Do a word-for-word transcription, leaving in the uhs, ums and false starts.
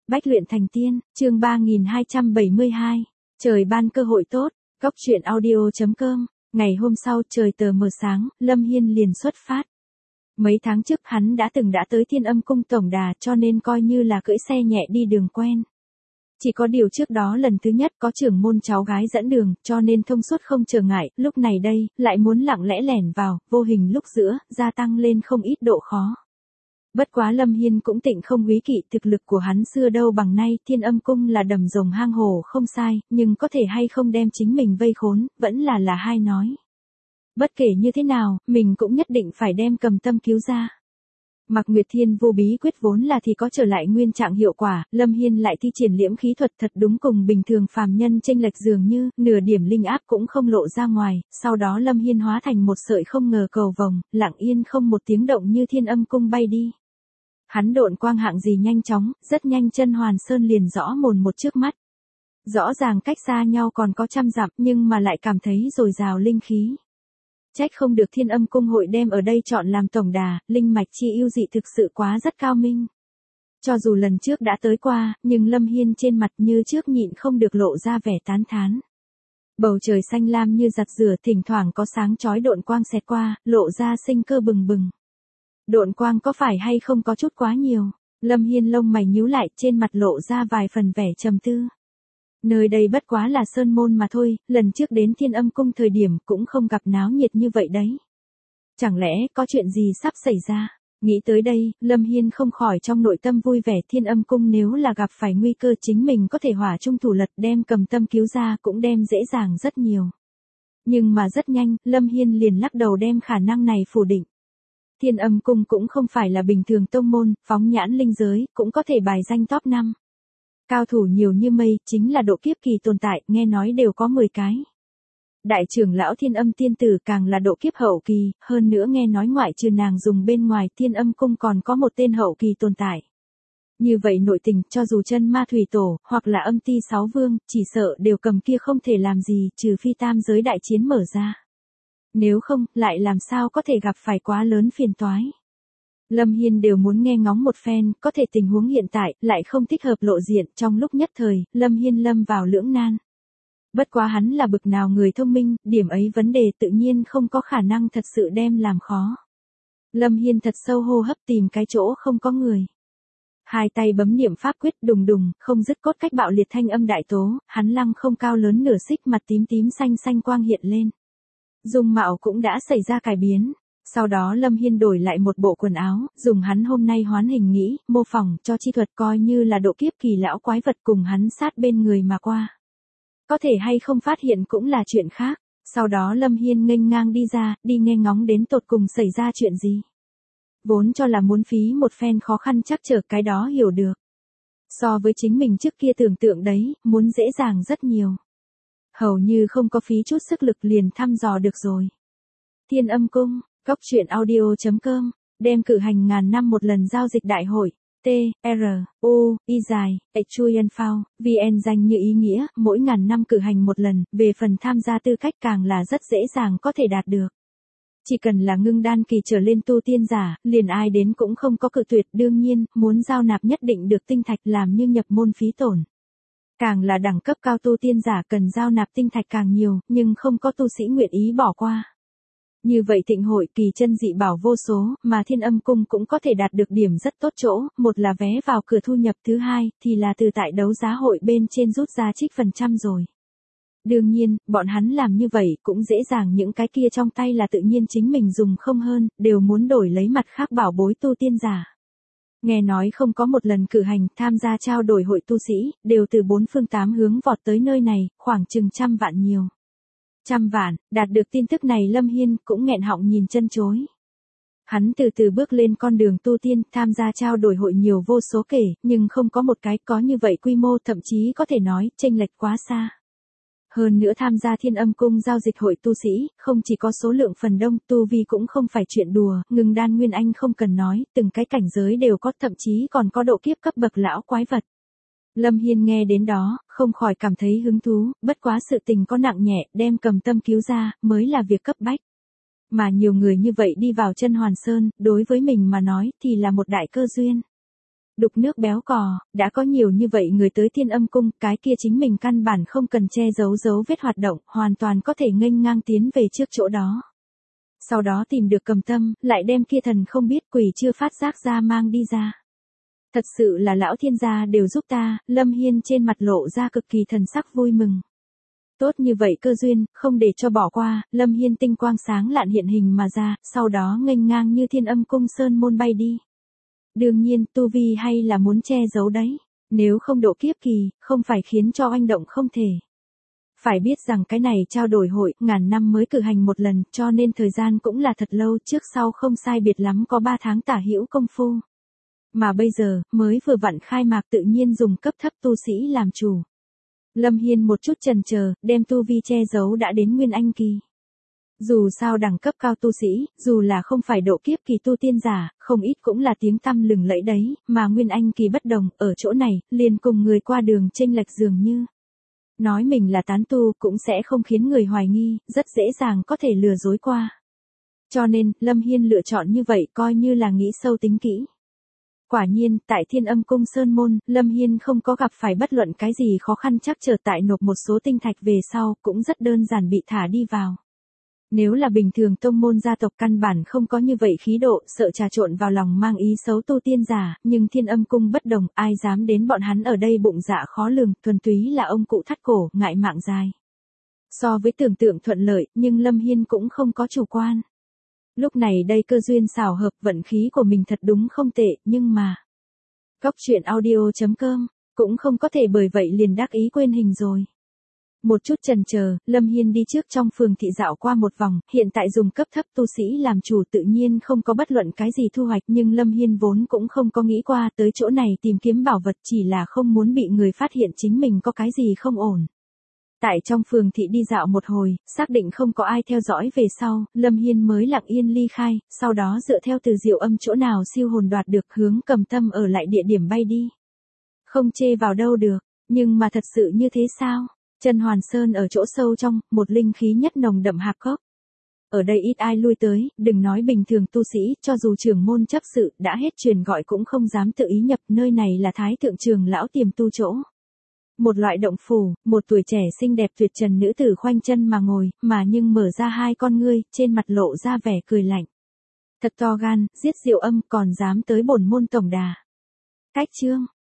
Bách luyện thành tiên, chương ba nghìn hai trăm bảy mươi hai. Trời ban cơ hội tốt, góc truyện audio chấm com. Ngày hôm sau trời tờ mờ sáng, Lâm Hiên liền xuất phát. Mấy tháng trước hắn đã từng đã tới Thiên Âm Cung tổng đà cho nên coi như là cưỡi xe nhẹ đi đường quen. Chỉ có điều trước đó lần thứ nhất có trưởng môn cháu gái dẫn đường, cho nên thông suốt không trở ngại, lúc này đây, lại muốn lặng lẽ lẻn vào, vô hình lúc giữa, gia tăng lên không ít độ khó. Bất quá Lâm Hiên cũng tịnh không quý kỵ thực lực của hắn xưa đâu bằng nay, Thiên Âm Cung là đầm rồng hang hổ không sai, nhưng có thể hay không đem chính mình vây khốn, vẫn là là hai nói. Bất kể như thế nào, mình cũng nhất định phải đem Cầm Tâm cứu ra. Mặc Nguyệt Thiên vô bí quyết vốn là thì có trở lại nguyên trạng hiệu quả, Lâm Hiên lại thi triển liễm khí thuật thật đúng cùng bình thường phàm nhân chênh lệch dường như, nửa điểm linh áp cũng không lộ ra ngoài, sau đó Lâm Hiên hóa thành một sợi không ngờ cầu vồng, lặng yên không một tiếng động như Thiên Âm Cung bay đi. Hắn độn quang hạng gì nhanh chóng, rất nhanh chân Hoàn Sơn liền rõ mồn một trước mắt. Rõ ràng cách xa nhau còn có trăm dặm nhưng mà lại cảm thấy dồi dào linh khí. Trách không được Thiên Âm Cung hội đem ở đây chọn làm tổng đà, linh mạch chi yêu dị thực sự quá rất cao minh. Cho dù lần trước đã tới qua, nhưng Lâm Hiên trên mặt như trước nhịn không được lộ ra vẻ tán thán. Bầu trời xanh lam như giặt rửa, thỉnh thoảng có sáng chói độn quang xẹt qua, lộ ra sinh cơ bừng bừng. Độn quang có phải hay không có chút quá nhiều? Lâm Hiên lông mày nhíu lại, trên mặt lộ ra vài phần vẻ trầm tư. Nơi đây bất quá là sơn môn mà thôi, lần trước đến Thiên Âm Cung thời điểm cũng không gặp náo nhiệt như vậy đấy. Chẳng lẽ có chuyện gì sắp xảy ra? Nghĩ tới đây, Lâm Hiên không khỏi trong nội tâm vui vẻ, Thiên Âm Cung nếu là gặp phải nguy cơ chính mình có thể hỏa trung thủ lật đem Cầm Tâm cứu ra cũng đem dễ dàng rất nhiều. Nhưng mà rất nhanh, Lâm Hiên liền lắc đầu đem khả năng này phủ định. Thiên Âm Cung cũng không phải là bình thường tông môn, phóng nhãn linh giới, cũng có thể bài danh top năm. Cao thủ nhiều như mây, chính là độ kiếp kỳ tồn tại, nghe nói đều có mười cái. Đại trưởng lão Thiên Âm tiên tử càng là độ kiếp hậu kỳ, hơn nữa nghe nói ngoại trừ nàng dùng bên ngoài Thiên Âm Cung còn có một tên hậu kỳ tồn tại. Như vậy nội tình, cho dù chân ma thủy tổ, hoặc là âm ti sáu vương, chỉ sợ đều cầm kia không thể làm gì, trừ phi tam giới đại chiến mở ra. Nếu không, lại làm sao có thể gặp phải quá lớn phiền toái. Lâm Hiên đều muốn nghe ngóng một phen, có thể tình huống hiện tại, lại không thích hợp lộ diện, trong lúc nhất thời, Lâm Hiên lâm vào lưỡng nan. Bất quá hắn là bực nào người thông minh, điểm ấy vấn đề tự nhiên không có khả năng thật sự đem làm khó. Lâm Hiên thật sâu hô hấp tìm cái chỗ không có người. Hai tay bấm niệm pháp quyết đùng đùng, không dứt cốt cách bạo liệt thanh âm đại tố, hắn lăng không cao lớn nửa xích, mặt tím tím xanh xanh quang hiện lên. Dung mạo cũng đã xảy ra cải biến. Sau đó Lâm Hiên đổi lại một bộ quần áo, dùng hắn hôm nay hoán hình nghĩ, mô phỏng cho chi thuật coi như là độ kiếp kỳ lão quái vật cùng hắn sát bên người mà qua. Có thể hay không phát hiện cũng là chuyện khác. Sau đó Lâm Hiên nghênh ngang đi ra, đi nghe ngóng đến tột cùng xảy ra chuyện gì. Vốn cho là muốn phí một phen khó khăn chắc trở cái đó hiểu được. So với chính mình trước kia tưởng tượng đấy, muốn dễ dàng rất nhiều. Hầu như không có phí chút sức lực liền thăm dò được rồi. Thiên Âm Cung, góc truyện audio chấm com, đem cử hành ngàn năm một lần giao dịch đại hội, T, R, U, Y dài, H chui N phao, V N danh như ý nghĩa, mỗi ngàn năm cử hành một lần, về phần tham gia tư cách càng là rất dễ dàng có thể đạt được. Chỉ cần là ngưng đan kỳ trở lên tu tiên giả, liền ai đến cũng không có cự tuyệt, đương nhiên, muốn giao nạp nhất định được tinh thạch làm như nhập môn phí tổn. Càng là đẳng cấp cao tu tiên giả cần giao nạp tinh thạch càng nhiều, nhưng không có tu sĩ nguyện ý bỏ qua. Như vậy thịnh hội kỳ chân dị bảo vô số, mà Thiên Âm Cung cũng có thể đạt được điểm rất tốt chỗ, một là vé vào cửa thu nhập, thứ hai, thì là từ tại đấu giá hội bên trên rút ra trích phần trăm rồi. Đương nhiên, bọn hắn làm như vậy cũng dễ dàng, những cái kia trong tay là tự nhiên chính mình dùng không hơn, đều muốn đổi lấy mặt khác bảo bối tu tiên giả. Nghe nói không có một lần cử hành, tham gia trao đổi hội tu sĩ, đều từ bốn phương tám hướng vọt tới nơi này, khoảng chừng trăm vạn nhiều. Trăm vạn, đạt được tin tức này Lâm Hiên cũng nghẹn họng nhìn chân chối. Hắn từ từ bước lên con đường tu tiên, tham gia trao đổi hội nhiều vô số kể, nhưng không có một cái có như vậy quy mô, thậm chí có thể nói, chênh lệch quá xa. Hơn nữa tham gia Thiên Âm Cung giao dịch hội tu sĩ, không chỉ có số lượng phần đông, tu vi cũng không phải chuyện đùa, ngừng đan nguyên anh không cần nói, từng cái cảnh giới đều có, thậm chí còn có độ kiếp cấp bậc lão quái vật. Lâm Hiên nghe đến đó, không khỏi cảm thấy hứng thú, bất quá sự tình có nặng nhẹ, đem Cầm Tâm cứu ra, mới là việc cấp bách. Mà nhiều người như vậy đi vào chân Hoàn Sơn, đối với mình mà nói, thì là một đại cơ duyên. Đục nước béo cò, đã có nhiều như vậy người tới Thiên Âm Cung, cái kia chính mình căn bản không cần che giấu dấu vết hoạt động, hoàn toàn có thể nghênh ngang tiến về trước chỗ đó. Sau đó tìm được Cầm Tâm, lại đem kia thần không biết quỷ chưa phát giác ra mang đi ra. Thật sự là lão thiên gia đều giúp ta, Lâm Hiên trên mặt lộ ra cực kỳ thần sắc vui mừng. Tốt như vậy cơ duyên, không để cho bỏ qua, Lâm Hiên tinh quang sáng lạn hiện hình mà ra, sau đó nghênh ngang như Thiên Âm Cung sơn môn bay đi. Đương nhiên, tu vi hay là muốn che giấu đấy, nếu không độ kiếp kỳ, không phải khiến cho oanh động không thể. Phải biết rằng cái này trao đổi hội, ngàn năm mới cử hành một lần, cho nên thời gian cũng là thật lâu, trước sau không sai biệt lắm có ba tháng tả hữu công phu. Mà bây giờ, mới vừa vặn khai mạc tự nhiên dùng cấp thấp tu sĩ làm chủ. Lâm Hiên một chút chần chờ, đem tu vi che giấu đã đến Nguyên Anh kỳ. Dù sao đẳng cấp cao tu sĩ, dù là không phải độ kiếp kỳ tu tiên giả, không ít cũng là tiếng tăm lừng lẫy đấy, mà Nguyên Anh kỳ bất đồng, ở chỗ này, liền cùng người qua đường chênh lệch dường như. Nói mình là tán tu cũng sẽ không khiến người hoài nghi, rất dễ dàng có thể lừa dối qua. Cho nên, Lâm Hiên lựa chọn như vậy coi như là nghĩ sâu tính kỹ. Quả nhiên, tại Thiên Âm Cung Sơn Môn, Lâm Hiên không có gặp phải bất luận cái gì khó khăn, chắc chờ tại nộp một số tinh thạch về sau, cũng rất đơn giản bị thả đi vào. Nếu là bình thường tông môn gia tộc căn bản không có như vậy khí độ, sợ trà trộn vào lòng mang ý xấu tu tiên giả, nhưng Thiên Âm Cung bất đồng, ai dám đến bọn hắn ở đây bụng dạ khó lường, thuần túy là ông cụ thắt cổ, ngại mạng dài. So với tưởng tượng thuận lợi, nhưng Lâm Hiên cũng không có chủ quan. Lúc này đây cơ duyên xảo hợp, vận khí của mình thật đúng không tệ, nhưng mà... Góc truyện audio chấm com, cũng không có thể bởi vậy liền đắc ý quên hình rồi. Một chút chần chờ, Lâm Hiên đi trước trong phường thị dạo qua một vòng, hiện tại dùng cấp thấp tu sĩ làm chủ tự nhiên không có bất luận cái gì thu hoạch, nhưng Lâm Hiên vốn cũng không có nghĩ qua tới chỗ này tìm kiếm bảo vật, chỉ là không muốn bị người phát hiện chính mình có cái gì không ổn. Tại trong phường thị đi dạo một hồi, xác định không có ai theo dõi về sau, Lâm Hiên mới lặng yên ly khai, sau đó dựa theo từ diệu âm chỗ nào siêu hồn đoạt được hướng Cầm Tâm ở lại địa điểm bay đi. Không chê vào đâu được, nhưng mà thật sự như thế sao? Chân Hoàn Sơn ở chỗ sâu trong, một linh khí nhất nồng đậm hạp cốc. Ở đây ít ai lui tới, đừng nói bình thường tu sĩ, cho dù trưởng môn chấp sự đã hết truyền gọi cũng không dám tự ý nhập, nơi này là Thái Thượng Trường lão tiềm tu chỗ. Một loại động phủ, một tuổi trẻ xinh đẹp tuyệt trần nữ tử khoanh chân mà ngồi, mà nhưng mở ra hai con ngươi, trên mặt lộ ra vẻ cười lạnh. Thật to gan, giết Diệu Âm còn dám tới bổn môn tổng đà. Cách chương